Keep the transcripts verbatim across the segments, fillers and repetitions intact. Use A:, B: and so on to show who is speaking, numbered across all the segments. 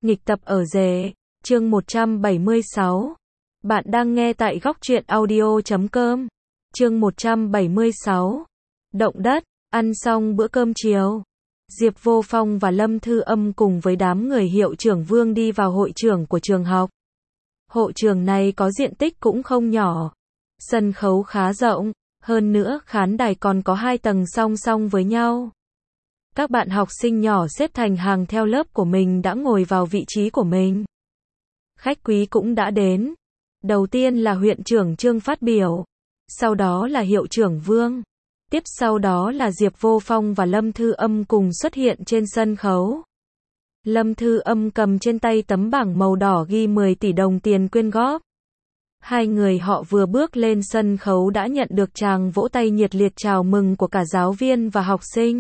A: Nghịch tập ở rể, chương một trăm bảy mươi sáu. Bạn đang nghe tại góc truyện audio chấm com. Chương một trăm bảy mươi sáu. Động đất, ăn xong bữa cơm chiều. Diệp Vô Phong và Lâm Thư Âm cùng với đám người hiệu trưởng Vương đi vào hội trường của trường học. Hội trường này có diện tích cũng không nhỏ. Sân khấu khá rộng, hơn nữa khán đài còn có hai tầng song song với nhau. Các bạn học sinh nhỏ xếp thành hàng theo lớp của mình đã ngồi vào vị trí của mình. Khách quý cũng đã đến. Đầu tiên là huyện trưởng Trương phát biểu. Sau đó là hiệu trưởng Vương. Tiếp sau đó là Diệp Vô Phong và Lâm Thư Âm cùng xuất hiện trên sân khấu. Lâm Thư Âm cầm trên tay tấm bảng màu đỏ ghi mười tỷ đồng tiền quyên góp. Hai người họ vừa bước lên sân khấu đã nhận được tràng vỗ tay nhiệt liệt chào mừng của cả giáo viên và học sinh.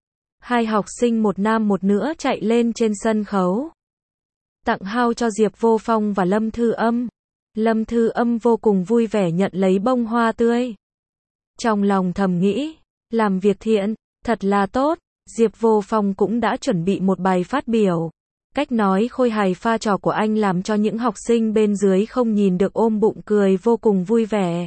A: Hai học sinh một nam một nữ chạy lên trên sân khấu. Tặng hao cho Diệp Vô Phong và Lâm Thư Âm. Lâm Thư Âm vô cùng vui vẻ nhận lấy bông hoa tươi. Trong lòng thầm nghĩ, làm việc thiện, thật là tốt. Diệp Vô Phong cũng đã chuẩn bị một bài phát biểu. Cách nói khôi hài pha trò của anh làm cho những học sinh bên dưới không nhìn được ôm bụng cười vô cùng vui vẻ.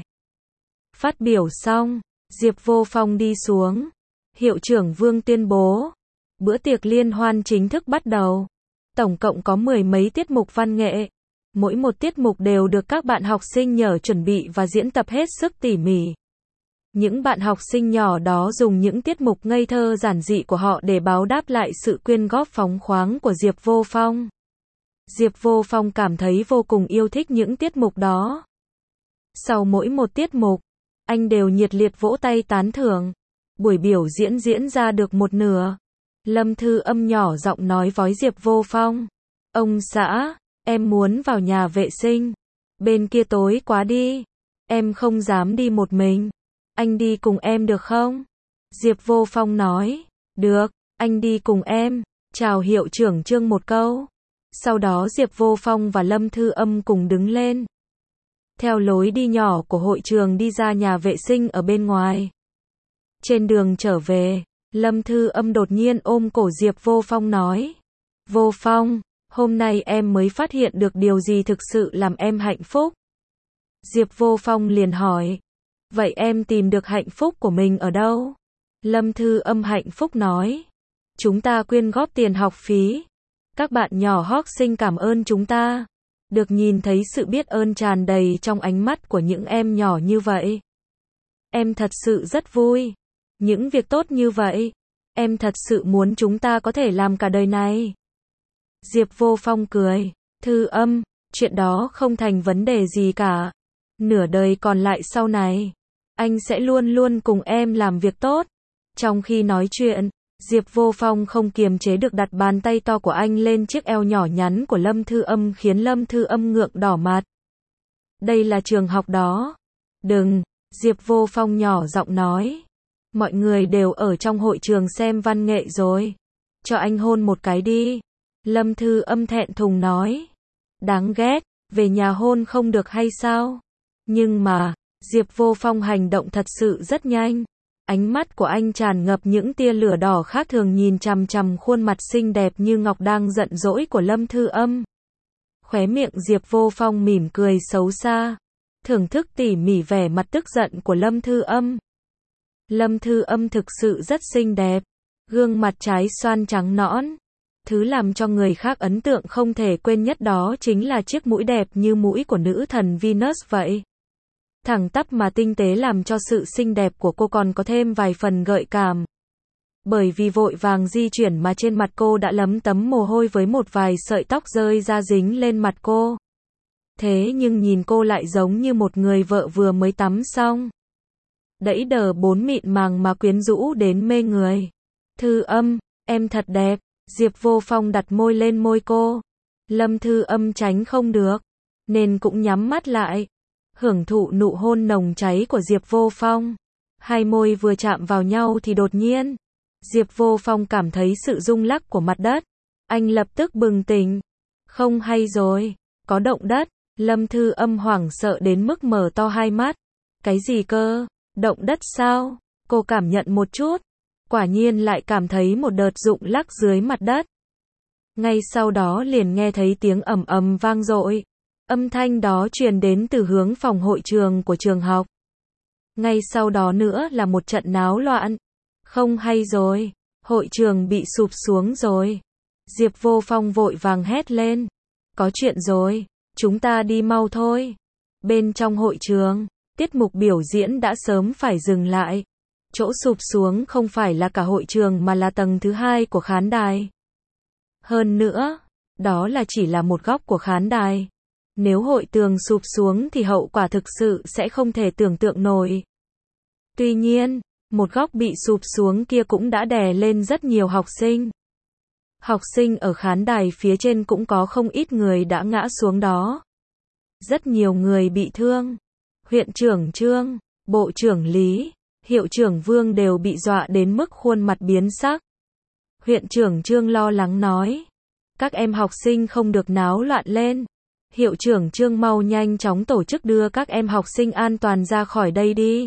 A: Phát biểu xong, Diệp Vô Phong đi xuống. Hiệu trưởng Vương tuyên bố, bữa tiệc liên hoan chính thức bắt đầu. Tổng cộng có mười mấy tiết mục văn nghệ. Mỗi một tiết mục đều được các bạn học sinh nhờ chuẩn bị và diễn tập hết sức tỉ mỉ. Những bạn học sinh nhỏ đó dùng những tiết mục ngây thơ giản dị của họ để báo đáp lại sự quyên góp phóng khoáng của Diệp Vô Phong. Diệp Vô Phong cảm thấy vô cùng yêu thích những tiết mục đó. Sau mỗi một tiết mục, anh đều nhiệt liệt vỗ tay tán thưởng. Buổi biểu diễn diễn ra được một nửa. Lâm Thư Âm nhỏ giọng nói với Diệp Vô Phong. Ông xã, em muốn vào nhà vệ sinh. Bên kia tối quá đi. Em không dám đi một mình. Anh đi cùng em được không? Diệp Vô Phong nói. Được, anh đi cùng em. Chào hiệu trưởng Trương một câu. Sau đó Diệp Vô Phong và Lâm Thư Âm cùng đứng lên. Theo lối đi nhỏ của hội trường đi ra nhà vệ sinh ở bên ngoài. Trên đường trở về, Lâm Thư Âm đột nhiên ôm cổ Diệp Vô Phong nói. Vô Phong, hôm nay em mới phát hiện được điều gì thực sự làm em hạnh phúc. Diệp Vô Phong liền hỏi. Vậy em tìm được hạnh phúc của mình ở đâu? Lâm Thư Âm hạnh phúc nói. Chúng ta quyên góp tiền học phí. Các bạn nhỏ học sinh cảm ơn chúng ta. Được nhìn thấy sự biết ơn tràn đầy trong ánh mắt của những em nhỏ như vậy. Em thật sự rất vui. Những việc tốt như vậy, em thật sự muốn chúng ta có thể làm cả đời này. Diệp Vô Phong cười. Thư Âm, chuyện đó không thành vấn đề gì cả. Nửa đời còn lại sau này, anh sẽ luôn luôn cùng em làm việc tốt. Trong khi nói chuyện, Diệp Vô Phong không kiềm chế được đặt bàn tay to của anh lên chiếc eo nhỏ nhắn của Lâm Thư Âm khiến Lâm Thư Âm ngượng đỏ mặt. Đây là trường học đó. Đừng, Diệp Vô Phong nhỏ giọng nói. Mọi người đều ở trong hội trường xem văn nghệ rồi. Cho anh hôn một cái đi. Lâm Thư Âm thẹn thùng nói. Đáng ghét, về nhà hôn không được hay sao? Nhưng mà, Diệp Vô Phong hành động thật sự rất nhanh. Ánh mắt của anh tràn ngập những tia lửa đỏ khác thường nhìn chằm chằm khuôn mặt xinh đẹp như ngọc đang giận dỗi của Lâm Thư Âm. Khóe miệng Diệp Vô Phong mỉm cười xấu xa. Thưởng thức tỉ mỉ vẻ mặt tức giận của Lâm Thư Âm. Lâm Thư Âm thực sự rất xinh đẹp. Gương mặt trái xoan trắng nõn. Thứ làm cho người khác ấn tượng không thể quên nhất đó chính là chiếc mũi đẹp như mũi của nữ thần Venus vậy. Thẳng tắp mà tinh tế làm cho sự xinh đẹp của cô còn có thêm vài phần gợi cảm. Bởi vì vội vàng di chuyển mà trên mặt cô đã lấm tấm mồ hôi với một vài sợi tóc rơi ra dính lên mặt cô. Thế nhưng nhìn cô lại giống như một người vợ vừa mới tắm xong. Đẫy đờ bốn mịn màng mà quyến rũ đến mê người. Thư Âm, em thật đẹp. Diệp Vô Phong đặt môi lên môi cô. Lâm Thư Âm tránh không được, nên cũng nhắm mắt lại. Hưởng thụ nụ hôn nồng cháy của Diệp Vô Phong. Hai môi vừa chạm vào nhau thì đột nhiên, Diệp Vô Phong cảm thấy sự rung lắc của mặt đất. Anh lập tức bừng tỉnh. Không hay rồi, có động đất. Lâm Thư Âm hoảng sợ đến mức mở to hai mắt. Cái gì cơ? Động đất sao? Cô cảm nhận một chút. Quả nhiên lại cảm thấy một đợt rung lắc dưới mặt đất. Ngay sau đó liền nghe thấy tiếng ầm ầm vang dội. Âm thanh đó truyền đến từ hướng phòng hội trường của trường học. Ngay sau đó nữa là một trận náo loạn. Không hay rồi, hội trường bị sụp xuống rồi. Diệp Vô Phong vội vàng hét lên. Có chuyện rồi, chúng ta đi mau thôi. Bên trong hội trường, tiết mục biểu diễn đã sớm phải dừng lại. Chỗ sụp xuống không phải là cả hội trường mà là tầng thứ hai của khán đài. Hơn nữa, đó là chỉ là một góc của khán đài. Nếu hội tường sụp xuống thì hậu quả thực sự sẽ không thể tưởng tượng nổi. Tuy nhiên, một góc bị sụp xuống kia cũng đã đè lên rất nhiều học sinh. Học sinh ở khán đài phía trên cũng có không ít người đã ngã xuống đó. Rất nhiều người bị thương. Huyện trưởng Trương, Bộ trưởng Lý, Hiệu trưởng Vương đều bị dọa đến mức khuôn mặt biến sắc. Huyện trưởng Trương lo lắng nói. Các em học sinh không được náo loạn lên. Hiệu trưởng Trương mau nhanh chóng tổ chức đưa các em học sinh an toàn ra khỏi đây đi.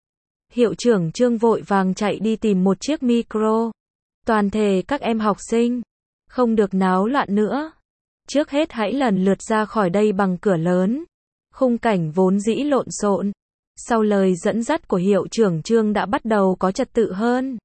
A: Hiệu trưởng Trương vội vàng chạy đi tìm một chiếc micro. Toàn thể các em học sinh, không được náo loạn nữa. Trước hết hãy lần lượt ra khỏi đây bằng cửa lớn. Khung cảnh vốn dĩ lộn xộn. Sau lời dẫn dắt của hiệu trưởng Trương đã bắt đầu có trật tự hơn.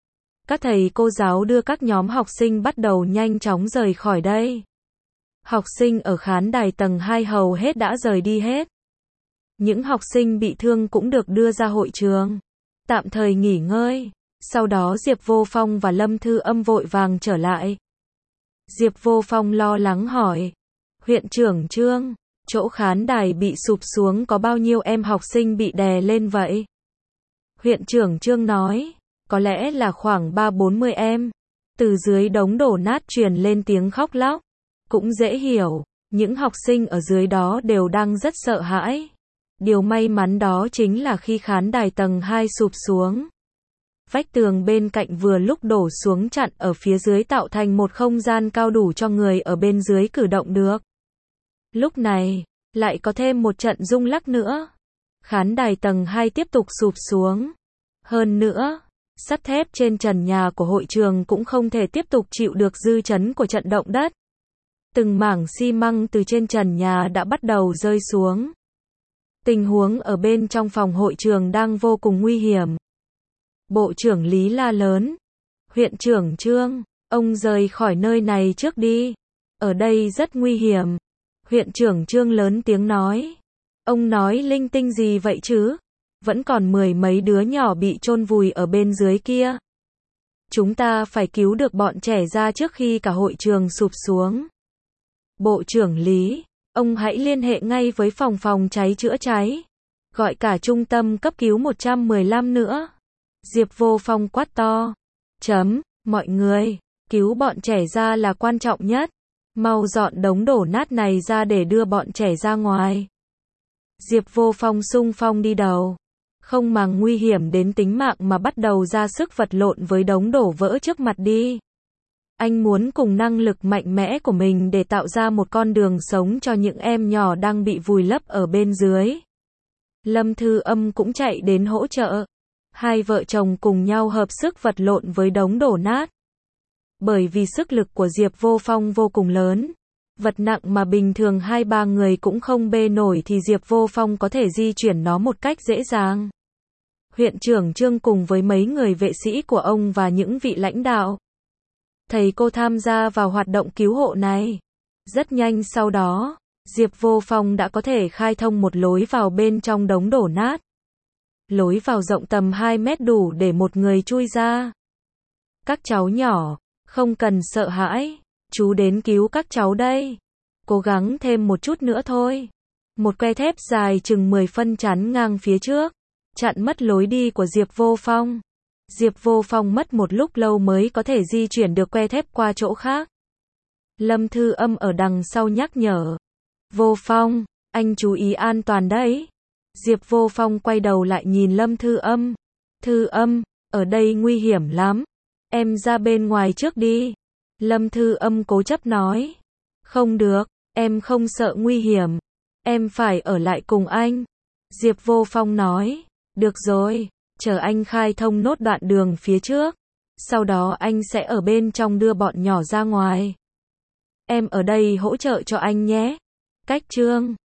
A: Các thầy cô giáo đưa các nhóm học sinh bắt đầu nhanh chóng rời khỏi đây. Học sinh ở khán đài tầng hai hầu hết đã rời đi hết. Những học sinh bị thương cũng được đưa ra hội trường, tạm thời nghỉ ngơi. Sau đó Diệp Vô Phong và Lâm Thư Âm vội vàng trở lại. Diệp Vô Phong lo lắng hỏi. Huyện trưởng Trương, chỗ khán đài bị sụp xuống có bao nhiêu em học sinh bị đè lên vậy? Huyện trưởng Trương nói. Có lẽ là khoảng ba bốn mươi em. Từ dưới đống đổ nát truyền lên tiếng khóc lóc. Cũng dễ hiểu, những học sinh ở dưới đó đều đang rất sợ hãi. Điều may mắn đó chính là khi khán đài tầng hai sụp xuống. Vách tường bên cạnh vừa lúc đổ xuống chặn ở phía dưới tạo thành một không gian cao đủ cho người ở bên dưới cử động được. Lúc này, lại có thêm một trận rung lắc nữa. Khán đài tầng hai tiếp tục sụp xuống. Hơn nữa, sắt thép trên trần nhà của hội trường cũng không thể tiếp tục chịu được dư chấn của trận động đất. Từng mảng xi măng từ trên trần nhà đã bắt đầu rơi xuống. Tình huống ở bên trong phòng hội trường đang vô cùng nguy hiểm. Bộ trưởng Lý la lớn. Huyện trưởng Trương, ông rời khỏi nơi này trước đi. Ở đây rất nguy hiểm. Huyện trưởng Trương lớn tiếng nói. Ông nói linh tinh gì vậy chứ? Vẫn còn mười mấy đứa nhỏ bị chôn vùi ở bên dưới kia. Chúng ta phải cứu được bọn trẻ ra trước khi cả hội trường sụp xuống. Bộ trưởng Lý, ông hãy liên hệ ngay với phòng phòng cháy chữa cháy. Gọi cả trung tâm cấp cứu một trăm mười lăm nữa. Diệp Vô Phong quát to. Chấm, mọi người, cứu bọn trẻ ra là quan trọng nhất. Mau dọn đống đổ nát này ra để đưa bọn trẻ ra ngoài. Diệp Vô Phong xung phong đi đầu. Không màng nguy hiểm đến tính mạng mà bắt đầu ra sức vật lộn với đống đổ vỡ trước mặt đi. Anh muốn cùng năng lực mạnh mẽ của mình để tạo ra một con đường sống cho những em nhỏ đang bị vùi lấp ở bên dưới. Lâm Thư Âm cũng chạy đến hỗ trợ. Hai vợ chồng cùng nhau hợp sức vật lộn với đống đổ nát. Bởi vì sức lực của Diệp Vô Phong vô cùng lớn, vật nặng mà bình thường hai ba người cũng không bê nổi thì Diệp Vô Phong có thể di chuyển nó một cách dễ dàng. Huyện trưởng Trương cùng với mấy người vệ sĩ của ông và những vị lãnh đạo, thầy cô tham gia vào hoạt động cứu hộ này. Rất nhanh sau đó, Diệp Vô Phong đã có thể khai thông một lối vào bên trong đống đổ nát. Lối vào rộng tầm hai mét đủ để một người chui ra. Các cháu nhỏ, không cần sợ hãi, chú đến cứu các cháu đây. Cố gắng thêm một chút nữa thôi. Một que thép dài chừng mười phân chắn ngang phía trước, chặn mất lối đi của Diệp Vô Phong. Diệp Vô Phong mất một lúc lâu mới có thể di chuyển được que thép qua chỗ khác. Lâm Thư Âm ở đằng sau nhắc nhở. Vô Phong, anh chú ý an toàn đấy. Diệp Vô Phong quay đầu lại nhìn Lâm Thư Âm. Thư Âm, ở đây nguy hiểm lắm. Em ra bên ngoài trước đi. Lâm Thư Âm cố chấp nói. Không được, em không sợ nguy hiểm. Em phải ở lại cùng anh. Diệp Vô Phong nói. Được rồi, chờ anh khai thông nốt đoạn đường phía trước. Sau đó anh sẽ ở bên trong đưa bọn nhỏ ra ngoài. Em ở đây hỗ trợ cho anh nhé. Cách chương